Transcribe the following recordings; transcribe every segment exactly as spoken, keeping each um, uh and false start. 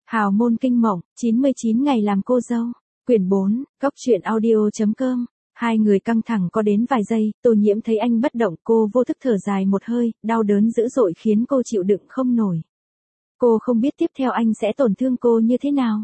Hào môn kinh mộng, chín mươi chín ngày làm cô dâu. Quyển bốn, Cốc truyện audio.com. Hai người căng thẳng có đến vài giây, Tô Nhiễm thấy anh bất động, cô vô thức thở dài một hơi, đau đớn dữ dội khiến cô chịu đựng không nổi. Cô không biết tiếp theo anh sẽ tổn thương cô như thế nào.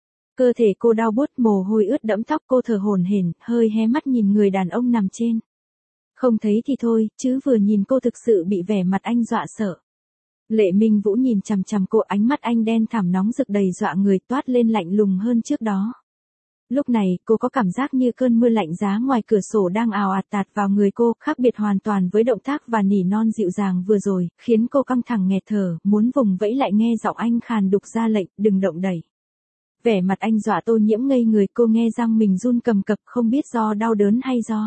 Cơ thể cô đau buốt, mồ hôi ướt đẫm tóc, cô thở hổn hển, hơi hé mắt nhìn người đàn ông nằm trên. Không thấy thì thôi, chứ vừa nhìn cô thực sự bị vẻ mặt anh dọa sợ. Lệ Minh Vũ nhìn chằm chằm cô, ánh mắt anh đen thẳm nóng rực đầy dọa người, toát lên lạnh lùng hơn trước đó. Lúc này, cô có cảm giác như cơn mưa lạnh giá ngoài cửa sổ đang ào ạt tạt vào người cô, khác biệt hoàn toàn với động tác và nỉ non dịu dàng vừa rồi, khiến cô căng thẳng nghẹt thở, muốn vùng vẫy lại nghe giọng anh khàn đục ra lệnh, đừng động đẩy. Vẻ mặt anh dọa Tô Nhiễm ngây người, cô nghe răng mình run cầm cập, không biết do đau đớn hay do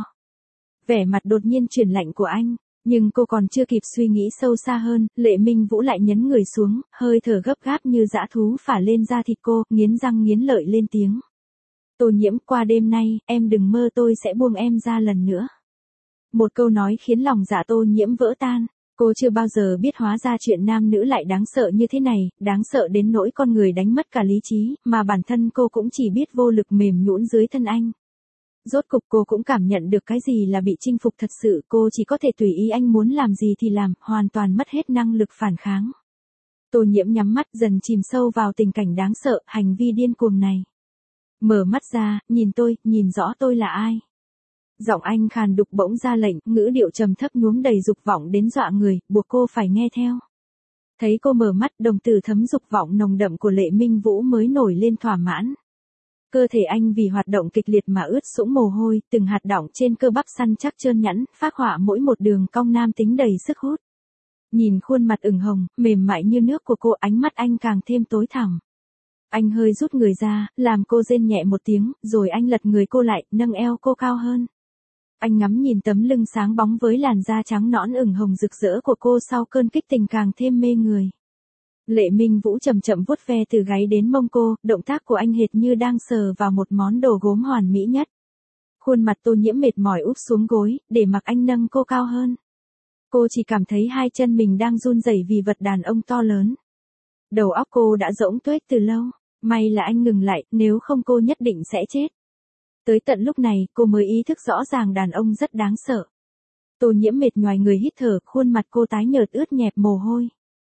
vẻ mặt đột nhiên chuyển lạnh của anh. Nhưng cô còn chưa kịp suy nghĩ sâu xa hơn, Lệ Minh Vũ lại nhấn người xuống, hơi thở gấp gáp như dã thú phả lên da thịt cô, nghiến răng nghiến lợi lên tiếng. Tô Nhiễm, qua đêm nay, em đừng mơ tôi sẽ buông em ra lần nữa. Một câu nói khiến lòng dạ Tô Nhiễm vỡ tan. Cô chưa bao giờ biết hóa ra chuyện nam nữ lại đáng sợ như thế này, đáng sợ đến nỗi con người đánh mất cả lý trí, mà bản thân cô cũng chỉ biết vô lực mềm nhũn dưới thân anh. Rốt cục cô cũng cảm nhận được cái gì là bị chinh phục thật sự, cô chỉ có thể tùy ý anh muốn làm gì thì làm, hoàn toàn mất hết năng lực phản kháng. Tô Nhiễm nhắm mắt dần chìm sâu vào tình cảnh đáng sợ, hành vi điên cuồng này. Mở mắt ra, nhìn tôi, nhìn rõ tôi là ai. Giọng anh khàn đục bỗng ra lệnh, ngữ điệu trầm thấp nhuốm đầy dục vọng đến dọa người, buộc cô phải nghe theo. Thấy cô mở mắt, đồng tử thấm dục vọng nồng đậm của Lệ Minh Vũ mới nổi lên thỏa mãn. Cơ thể anh vì hoạt động kịch liệt mà ướt sũng mồ hôi, từng hạt đọng trên cơ bắp săn chắc trơn nhẵn, phác họa mỗi một đường cong nam tính đầy sức hút. Nhìn khuôn mặt ửng hồng, mềm mại như nước của cô, ánh mắt anh càng thêm tối thẳm. Anh hơi rút người ra, làm cô rên nhẹ một tiếng, rồi anh lật người cô lại, nâng eo cô cao hơn. Anh ngắm nhìn tấm lưng sáng bóng với làn da trắng nõn ửng hồng rực rỡ của cô sau cơn kích tình càng thêm mê người. Lệ Minh Vũ chậm chậm vuốt ve từ gáy đến mông cô, động tác của anh hệt như đang sờ vào một món đồ gốm hoàn mỹ nhất. Khuôn mặt Tô Nhiễm mệt mỏi úp xuống gối, để mặc anh nâng cô cao hơn. Cô chỉ cảm thấy hai chân mình đang run rẩy vì vật đàn ông to lớn. Đầu óc cô đã rỗng tuếch từ lâu, may là anh ngừng lại, nếu không cô nhất định sẽ chết. Tới tận lúc này, cô mới ý thức rõ ràng đàn ông rất đáng sợ. Tô Nhiễm mệt nhoài người hít thở, khuôn mặt cô tái nhợt ướt nhẹp mồ hôi.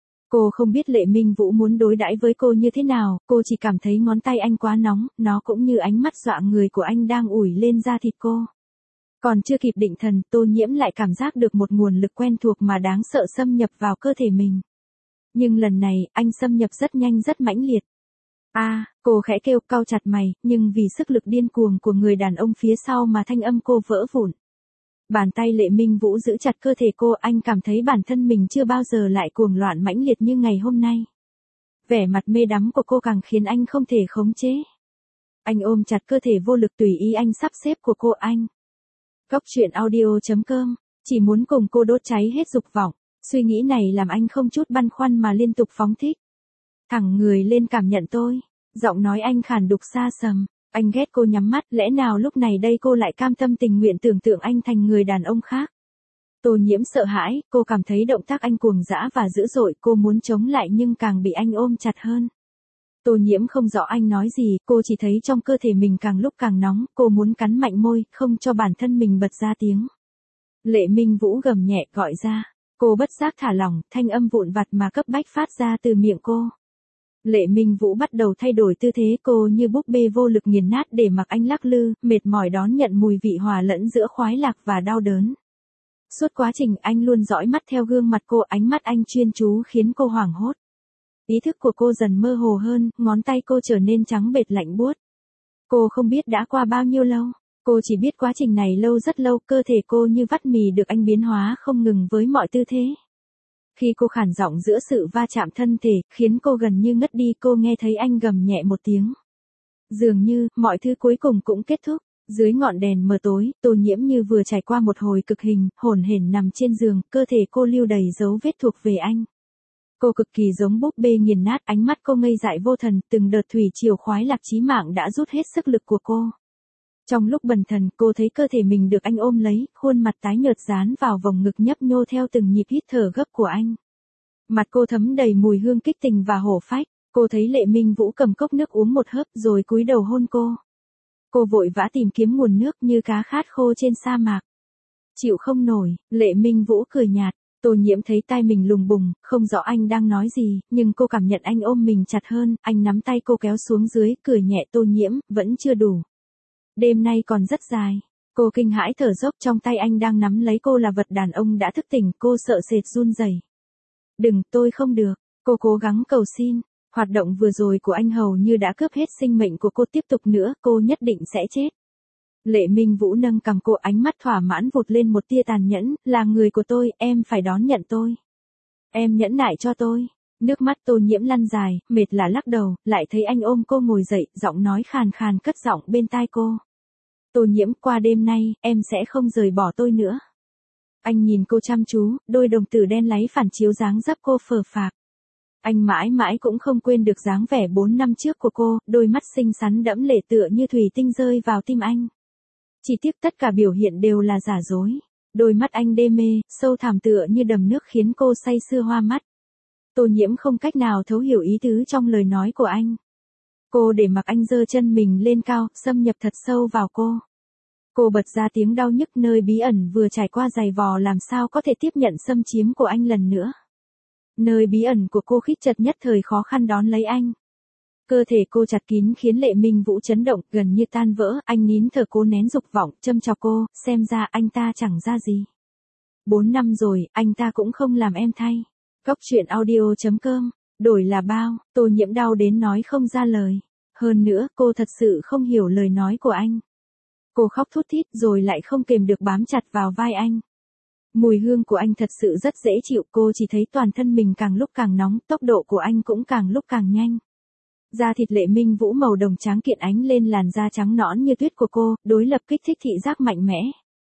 Cô không biết Lệ Minh Vũ muốn đối đãi với cô như thế nào, cô chỉ cảm thấy ngón tay anh quá nóng, nó cũng như ánh mắt dọa người của anh đang ủi lên da thịt cô. Còn chưa kịp định thần, Tô Nhiễm lại cảm giác được một nguồn lực quen thuộc mà đáng sợ xâm nhập vào cơ thể mình. Nhưng lần này, anh xâm nhập rất nhanh rất mãnh liệt. A, à, cô khẽ kêu, cau chặt mày, nhưng vì sức lực điên cuồng của người đàn ông phía sau mà thanh âm cô vỡ vụn. Bàn tay Lệ Minh Vũ giữ chặt cơ thể cô, anh cảm thấy bản thân mình chưa bao giờ lại cuồng loạn mãnh liệt như ngày hôm nay. Vẻ mặt mê đắm của cô càng khiến anh không thể khống chế. Anh ôm chặt cơ thể vô lực tùy ý anh sắp xếp của cô anh. Cốc truyện audio.com, chỉ muốn cùng cô đốt cháy hết dục vọng, suy nghĩ này làm anh không chút băn khoăn mà liên tục phóng thích. Thẳng người lên cảm nhận tôi, giọng nói anh khàn đục xa xăm. Anh ghét cô nhắm mắt, lẽ nào lúc này đây cô lại cam tâm tình nguyện tưởng tượng anh thành người đàn ông khác. Tô Nhiễm sợ hãi, cô cảm thấy động tác anh cuồng dã và dữ dội, cô muốn chống lại nhưng càng bị anh ôm chặt hơn. Tô Nhiễm không rõ anh nói gì, cô chỉ thấy trong cơ thể mình càng lúc càng nóng, cô muốn cắn mạnh môi, không cho bản thân mình bật ra tiếng. Lệ Minh Vũ gầm nhẹ gọi ra, cô bất giác thả lỏng, thanh âm vụn vặt mà cấp bách phát ra từ miệng cô. Lệ Minh Vũ bắt đầu thay đổi tư thế, cô như búp bê vô lực nghiền nát để mặc anh lắc lư, mệt mỏi đón nhận mùi vị hòa lẫn giữa khoái lạc và đau đớn. Suốt quá trình anh luôn dõi mắt theo gương mặt cô, ánh mắt anh chuyên chú khiến cô hoảng hốt. Ý thức của cô dần mơ hồ hơn, ngón tay cô trở nên trắng bệch lạnh buốt. Cô không biết đã qua bao nhiêu lâu, cô chỉ biết quá trình này lâu rất lâu, cơ thể cô như vắt mì được anh biến hóa không ngừng với mọi tư thế. Khi cô khản giọng giữa sự va chạm thân thể, khiến cô gần như ngất đi, cô nghe thấy anh gầm nhẹ một tiếng. Dường như, mọi thứ cuối cùng cũng kết thúc. Dưới ngọn đèn mờ tối, Tô Nhiễm như vừa trải qua một hồi cực hình, hổn hển nằm trên giường, cơ thể cô lưu đầy dấu vết thuộc về anh. Cô cực kỳ giống búp bê nghiền nát, ánh mắt cô ngây dại vô thần, từng đợt thủy triều khoái lạc chí mạng đã rút hết sức lực của cô. Trong lúc bần thần, cô thấy cơ thể mình được anh ôm lấy, khuôn mặt tái nhợt dán vào vòng ngực nhấp nhô theo từng nhịp hít thở gấp của anh. Mặt cô thấm đầy mùi hương kích tình và hổ phách. Cô thấy Lệ Minh Vũ cầm cốc nước uống một hớp rồi cúi đầu hôn cô. Cô vội vã tìm kiếm nguồn nước như cá khát khô trên sa mạc. Chịu không nổi, Lệ Minh Vũ cười nhạt. Tô Nhiễm thấy tai mình lùng bùng, không rõ anh đang nói gì, nhưng cô cảm nhận anh ôm mình chặt hơn, anh nắm tay cô kéo xuống dưới, cười nhẹ. Tô Nhiễm, vẫn chưa đủ. Đêm nay còn rất dài. Cô kinh hãi thở dốc, trong tay anh đang nắm lấy cô là vật đàn ông đã thức tỉnh, cô sợ sệt run rẩy. Đừng, tôi không được. Cô cố gắng cầu xin. Hoạt động vừa rồi của anh hầu như đã cướp hết sinh mệnh của cô, tiếp tục nữa, cô nhất định sẽ chết. Lệ Minh Vũ nâng cằm cô, ánh mắt thỏa mãn vụt lên một tia tàn nhẫn, là người của tôi, em phải đón nhận tôi. Em nhẫn nại cho tôi. Nước mắt Tô Nhiễm lăn dài, mệt là lắc đầu, lại thấy anh ôm cô ngồi dậy, giọng nói khàn khàn cất giọng bên tai cô. Tô Nhiễm, qua đêm nay, em sẽ không rời bỏ tôi nữa. Anh nhìn cô chăm chú, đôi đồng tử đen láy phản chiếu dáng dấp cô phờ phạc. Anh mãi mãi cũng không quên được dáng vẻ bốn năm trước của cô, đôi mắt xinh xắn đẫm lệ tựa như thủy tinh rơi vào tim anh. Chỉ tiếc tất cả biểu hiện đều là giả dối. Đôi mắt anh đê mê, sâu thẳm tựa như đầm nước khiến cô say sưa hoa mắt. Tô Nhiễm không cách nào thấu hiểu ý tứ trong lời nói của anh. Cô để mặc anh giơ chân mình lên cao, xâm nhập thật sâu vào cô. Cô bật ra tiếng đau nhức, nơi bí ẩn vừa trải qua dày vò làm sao có thể tiếp nhận xâm chiếm của anh lần nữa. Nơi bí ẩn của cô khít chặt nhất thời khó khăn đón lấy anh. Cơ thể cô chặt kín khiến Lệ Minh Vũ chấn động, gần như tan vỡ, anh nín thở cố nén dục vọng, châm chọc cô, xem ra anh ta chẳng ra gì. Bốn năm rồi, anh ta cũng không làm em thay. Cóc truyện audio chấm com, đổi là bao, Tô Nhiễm đau đến nói không ra lời. Hơn nữa, cô thật sự không hiểu lời nói của anh. Cô khóc thút thít rồi lại không kềm được bám chặt vào vai anh. Mùi hương của anh thật sự rất dễ chịu, cô chỉ thấy toàn thân mình càng lúc càng nóng, tốc độ của anh cũng càng lúc càng nhanh. Da thịt Lệ Minh Vũ màu đồng trắng kiện ánh lên làn da trắng nõn như tuyết của cô, đối lập kích thích thị giác mạnh mẽ.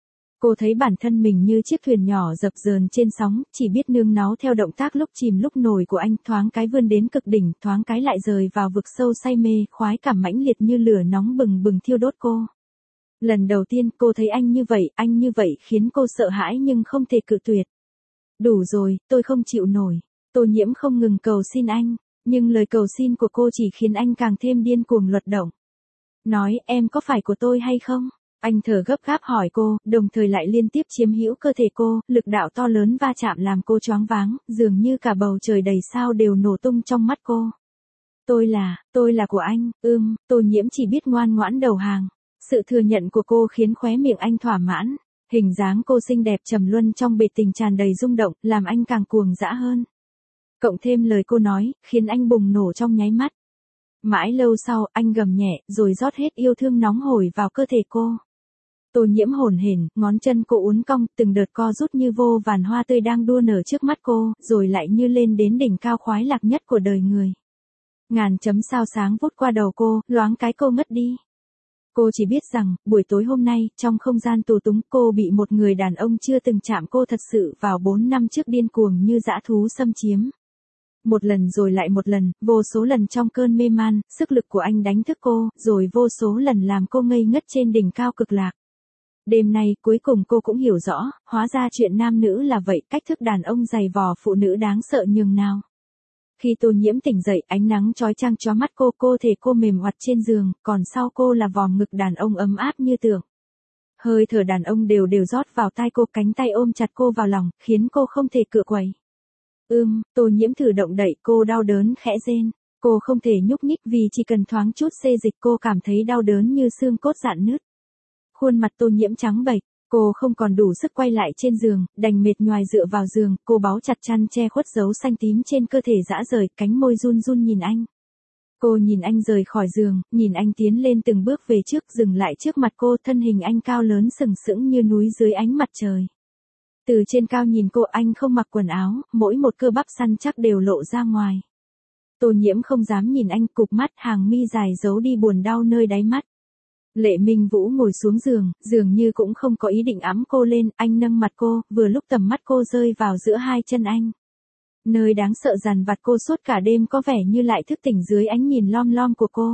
Cô thấy bản thân mình như chiếc thuyền nhỏ dập dờn trên sóng, chỉ biết nương náu theo động tác lúc chìm lúc nổi của anh, thoáng cái vươn đến cực đỉnh, thoáng cái lại rời vào vực sâu say mê, khoái cảm mãnh liệt như lửa nóng bừng bừng thiêu đốt cô. Lần đầu tiên cô thấy anh như vậy, anh như vậy khiến cô sợ hãi nhưng không thể cự tuyệt. Đủ rồi, tôi không chịu nổi. Tô Nhiễm không ngừng cầu xin anh, nhưng lời cầu xin của cô chỉ khiến anh càng thêm điên cuồng luật động. Nói, em có phải của tôi hay không? Anh thở gấp gáp hỏi cô, đồng thời lại liên tiếp chiếm hữu cơ thể cô, lực đạo to lớn va chạm làm cô choáng váng, dường như cả bầu trời đầy sao đều nổ tung trong mắt cô. Tôi là, tôi là của anh, ưm, Tô Nhiễm chỉ biết ngoan ngoãn đầu hàng. Sự thừa nhận của cô khiến khóe miệng anh thỏa mãn. Hình dáng cô xinh đẹp trầm luân trong bể tình tràn đầy rung động, làm anh càng cuồng dã hơn. Cộng thêm lời cô nói, khiến anh bùng nổ trong nháy mắt. Mãi lâu sau, anh gầm nhẹ, rồi rót hết yêu thương nóng hổi vào cơ thể cô. Tô Nhiễm hổn hển, ngón chân cô uốn cong, từng đợt co rút như vô vàn hoa tươi đang đua nở trước mắt cô, rồi lại như lên đến đỉnh cao khoái lạc nhất của đời người. Ngàn chấm sao sáng vút qua đầu cô, loáng cái cô mất đi. Cô chỉ biết rằng, buổi tối hôm nay, trong không gian tù túng, cô bị một người đàn ông chưa từng chạm cô thật sự vào bốn năm trước điên cuồng như dã thú xâm chiếm. Một lần rồi lại một lần, vô số lần trong cơn mê man, sức lực của anh đánh thức cô, rồi vô số lần làm cô ngây ngất trên đỉnh cao cực lạc. Đêm nay, cuối cùng cô cũng hiểu rõ, hóa ra chuyện nam nữ là vậy, cách thức đàn ông giày vò phụ nữ đáng sợ nhường nào. Khi Tô Nhiễm tỉnh dậy, ánh nắng chói chang chói mắt cô, cô thể cô mềm oặt trên giường, còn sau cô là vòm ngực đàn ông ấm áp như tưởng. Hơi thở đàn ông đều đều rót vào tai cô, cánh tay ôm chặt cô vào lòng, khiến cô không thể cựa quậy. Ưm, Tô Nhiễm thử động đậy, cô đau đớn khẽ rên. Cô không thể nhúc nhích vì chỉ cần thoáng chút xê dịch cô cảm thấy đau đớn như xương cốt rạn nứt. Khuôn mặt Tô Nhiễm trắng bệch, cô không còn đủ sức quay lại trên giường, đành mệt nhoài dựa vào giường, cô báu chặt chăn che khuất dấu xanh tím trên cơ thể rã rời, cánh môi run run nhìn anh. Cô nhìn anh rời khỏi giường, nhìn anh tiến lên từng bước về trước, dừng lại trước mặt cô, thân hình anh cao lớn sừng sững như núi dưới ánh mặt trời. Từ trên cao nhìn cô, anh không mặc quần áo, mỗi một cơ bắp săn chắc đều lộ ra ngoài. Tô Nhiễm không dám nhìn anh, cụp mắt, hàng mi dài giấu đi buồn đau nơi đáy mắt. Lệ Minh Vũ ngồi xuống giường, dường như cũng không có ý định ẵm cô lên, anh nâng mặt cô, vừa lúc tầm mắt cô rơi vào giữa hai chân anh. Nơi đáng sợ dằn vặt cô suốt cả đêm có vẻ như lại thức tỉnh dưới ánh nhìn lom lom của cô.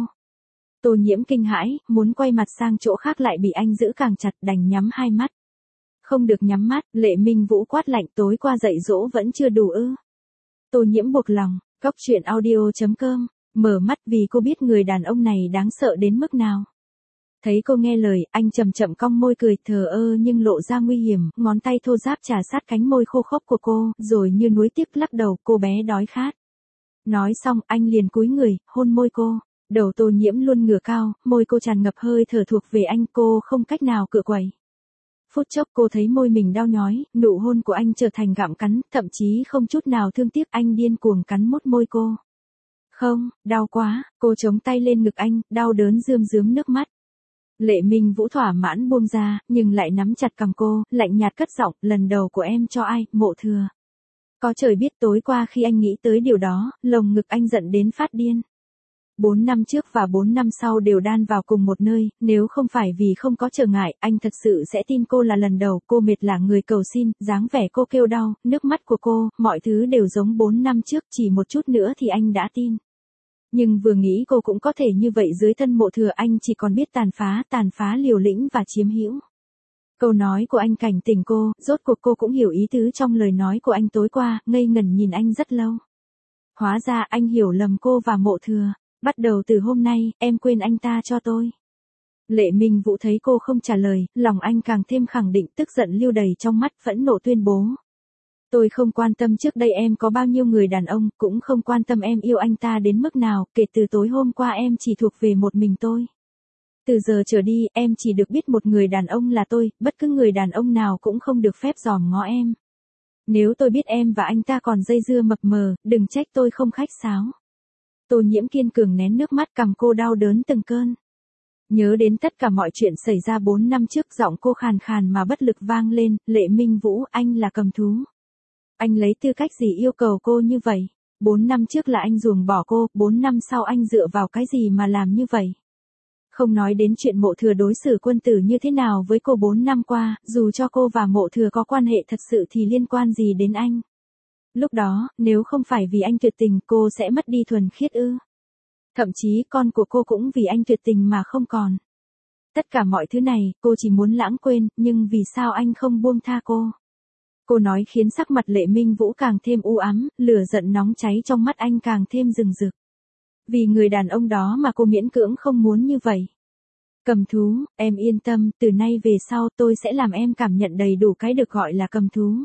Tô Nhiễm kinh hãi, muốn quay mặt sang chỗ khác lại bị anh giữ càng chặt, đành nhắm hai mắt. Không được nhắm mắt, Lệ Minh Vũ quát lạnh, tối qua dạy dỗ vẫn chưa đủ ư? Tô Nhiễm buộc lòng, cóc truyện audio chấm com Mở mắt vì cô biết người đàn ông này đáng sợ đến mức nào. Thấy cô nghe lời, anh chậm chậm cong môi cười thờ ơ nhưng lộ ra nguy hiểm, ngón tay thô ráp chà sát cánh môi khô khốc của cô, rồi như nuối tiếc lắc đầu, cô bé đói khát. Nói xong, anh liền cúi người, hôn môi cô. Đầu Tô Nhiễm luôn ngửa cao, môi cô tràn ngập hơi thở thuộc về anh, cô không cách nào cựa quậy. Phút chốc cô thấy môi mình đau nhói, nụ hôn của anh trở thành gặm cắn, thậm chí không chút nào thương tiếc, anh điên cuồng cắn mốt môi cô. Không, đau quá, cô chống tay lên ngực anh, đau đớn rơm rớm nước mắt. Lệ Minh Vũ thỏa mãn buông ra, nhưng lại nắm chặt cằm cô, lạnh nhạt cất giọng, lần đầu của em cho ai, Mộ Thừa. Có trời biết tối qua khi anh nghĩ tới điều đó, lồng ngực anh giận đến phát điên. Bốn năm trước và bốn năm sau đều đan vào cùng một nơi, nếu không phải vì không có trở ngại, anh thật sự sẽ tin cô là lần đầu, cô mệt là người cầu xin, dáng vẻ cô kêu đau, nước mắt của cô, mọi thứ đều giống bốn năm trước, chỉ một chút nữa thì anh đã tin. Nhưng vừa nghĩ cô cũng có thể như vậy dưới thân Mộ Thừa, anh chỉ còn biết tàn phá, tàn phá liều lĩnh và chiếm hữu. Câu nói của anh cảnh tỉnh cô, rốt cuộc cô cũng hiểu ý tứ trong lời nói của anh tối qua, ngây ngẩn nhìn anh rất lâu. Hóa ra anh hiểu lầm cô và Mộ Thừa. Bắt đầu từ hôm nay, em quên anh ta cho tôi. Lệ Minh Vũ thấy cô không trả lời, lòng anh càng thêm khẳng định, tức giận lưu đầy trong mắt, phẫn nộ tuyên bố. Tôi không quan tâm trước đây em có bao nhiêu người đàn ông, cũng không quan tâm em yêu anh ta đến mức nào, kể từ tối hôm qua em chỉ thuộc về một mình tôi. Từ giờ trở đi, em chỉ được biết một người đàn ông là tôi, bất cứ người đàn ông nào cũng không được phép dòm ngó em. Nếu tôi biết em và anh ta còn dây dưa mập mờ, đừng trách tôi không khách sáo. Tô Nhiễm kiên cường nén nước mắt, cằm cô đau đớn từng cơn. Nhớ đến tất cả mọi chuyện xảy ra bốn năm trước, giọng cô khàn khàn mà bất lực vang lên, Lệ Minh Vũ, anh là cầm thú. Anh lấy tư cách gì yêu cầu cô như vậy? Bốn năm trước là anh ruồng bỏ cô, bốn năm sau anh dựa vào cái gì mà làm như vậy? Không nói đến chuyện Mộ Thừa đối xử quân tử như thế nào với cô bốn năm qua, dù cho cô và Mộ Thừa có quan hệ thật sự thì liên quan gì đến anh? Lúc đó, nếu không phải vì anh tuyệt tình, cô sẽ mất đi thuần khiết ư? Thậm chí con của cô cũng vì anh tuyệt tình mà không còn. Tất cả mọi thứ này, cô chỉ muốn lãng quên, nhưng vì sao anh không buông tha cô? Cô nói khiến sắc mặt Lệ Minh Vũ càng thêm u ám, lửa giận nóng cháy trong mắt anh càng thêm rừng rực. Vì người đàn ông đó mà cô miễn cưỡng không muốn như vậy. Cầm thú, em yên tâm, từ nay về sau tôi sẽ làm em cảm nhận đầy đủ cái được gọi là cầm thú.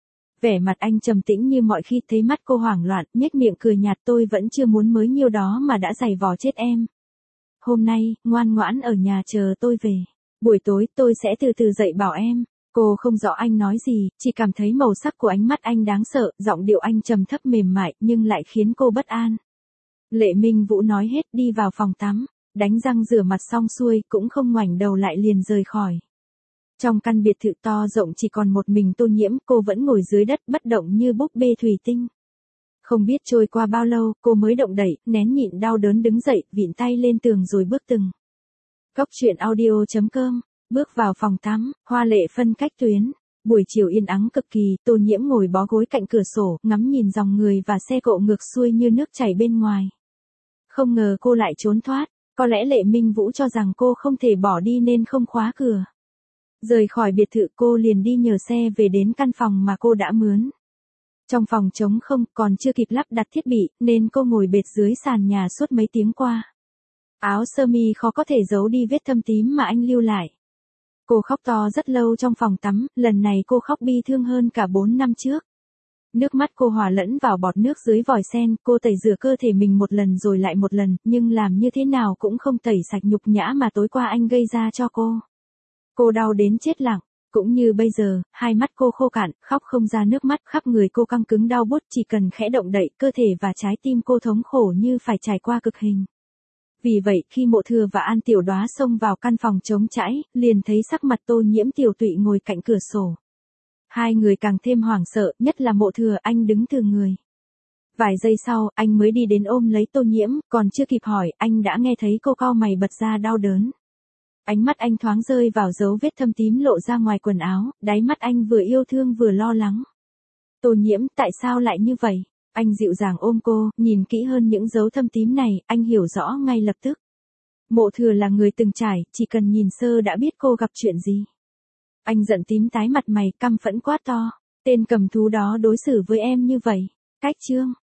Vẻ mặt anh trầm tĩnh như mọi khi, thấy mắt cô hoảng loạn, nhếch miệng cười nhạt, tôi vẫn chưa muốn mới nhiêu đó mà đã giày vò chết em. Hôm nay, ngoan ngoãn ở nhà chờ tôi về. Buổi tối tôi sẽ từ từ dậy bảo em. Cô không rõ anh nói gì, chỉ cảm thấy màu sắc của ánh mắt anh đáng sợ, giọng điệu anh trầm thấp mềm mại nhưng lại khiến cô bất an. Lệ Minh Vũ nói hết, đi vào phòng tắm, đánh răng rửa mặt xong xuôi, cũng không ngoảnh đầu lại liền rời khỏi. Trong căn biệt thự to rộng chỉ còn một mình Tô Nhiễm, cô vẫn ngồi dưới đất bất động như búp bê thủy tinh. Không biết trôi qua bao lâu, cô mới động đậy, nén nhịn đau đớn đứng dậy, vịn tay lên tường rồi bước từng. Cốc truyện audio chấm com, bước vào phòng tắm, hoa lệ phân cách tuyến. Buổi chiều yên ắng cực kỳ, Tô Nhiễm ngồi bó gối cạnh cửa sổ, ngắm nhìn dòng người và xe cộ ngược xuôi như nước chảy bên ngoài. Không ngờ cô lại trốn thoát, có lẽ Lệ Minh Vũ cho rằng cô không thể bỏ đi nên không khóa cửa. Rời khỏi biệt thự, cô liền đi nhờ xe về đến căn phòng mà cô đã mướn. Trong phòng trống không, còn chưa kịp lắp đặt thiết bị, nên cô ngồi bệt dưới sàn nhà suốt mấy tiếng qua. Áo sơ mi khó có thể giấu đi vết thâm tím mà anh lưu lại. Cô khóc to rất lâu trong phòng tắm, lần này cô khóc bi thương hơn cả bốn năm trước. Nước mắt cô hòa lẫn vào bọt nước dưới vòi sen, cô tẩy rửa cơ thể mình một lần rồi lại một lần, nhưng làm như thế nào cũng không tẩy sạch nhục nhã mà tối qua anh gây ra cho cô. Cô đau đến chết lặng, cũng như bây giờ, hai mắt cô khô cạn, khóc không ra nước mắt, khắp người cô căng cứng đau buốt, chỉ cần khẽ động đậy, cơ thể và trái tim cô thống khổ như phải trải qua cực hình. Vì vậy, khi Mộ Thừa và An Tiểu Đóa xông vào căn phòng trống trải, liền thấy sắc mặt Tô Nhiễm tiều tụy ngồi cạnh cửa sổ. Hai người càng thêm hoảng sợ, nhất là Mộ Thừa, anh đứng thừ người. Vài giây sau, anh mới đi đến ôm lấy Tô Nhiễm, còn chưa kịp hỏi, anh đã nghe thấy cô cau mày bật ra đau đớn. Ánh mắt anh thoáng rơi vào dấu vết thâm tím lộ ra ngoài quần áo, đáy mắt anh vừa yêu thương vừa lo lắng. Tô Nhiễm, tại sao lại như vậy? Anh dịu dàng ôm cô, nhìn kỹ hơn những dấu thâm tím này, anh hiểu rõ ngay lập tức. Mộ Thừa là người từng trải, chỉ cần nhìn sơ đã biết cô gặp chuyện gì. Anh giận tím tái mặt mày, căm phẫn quát to. Tên cầm thú đó đối xử với em như vậy. Cách chương.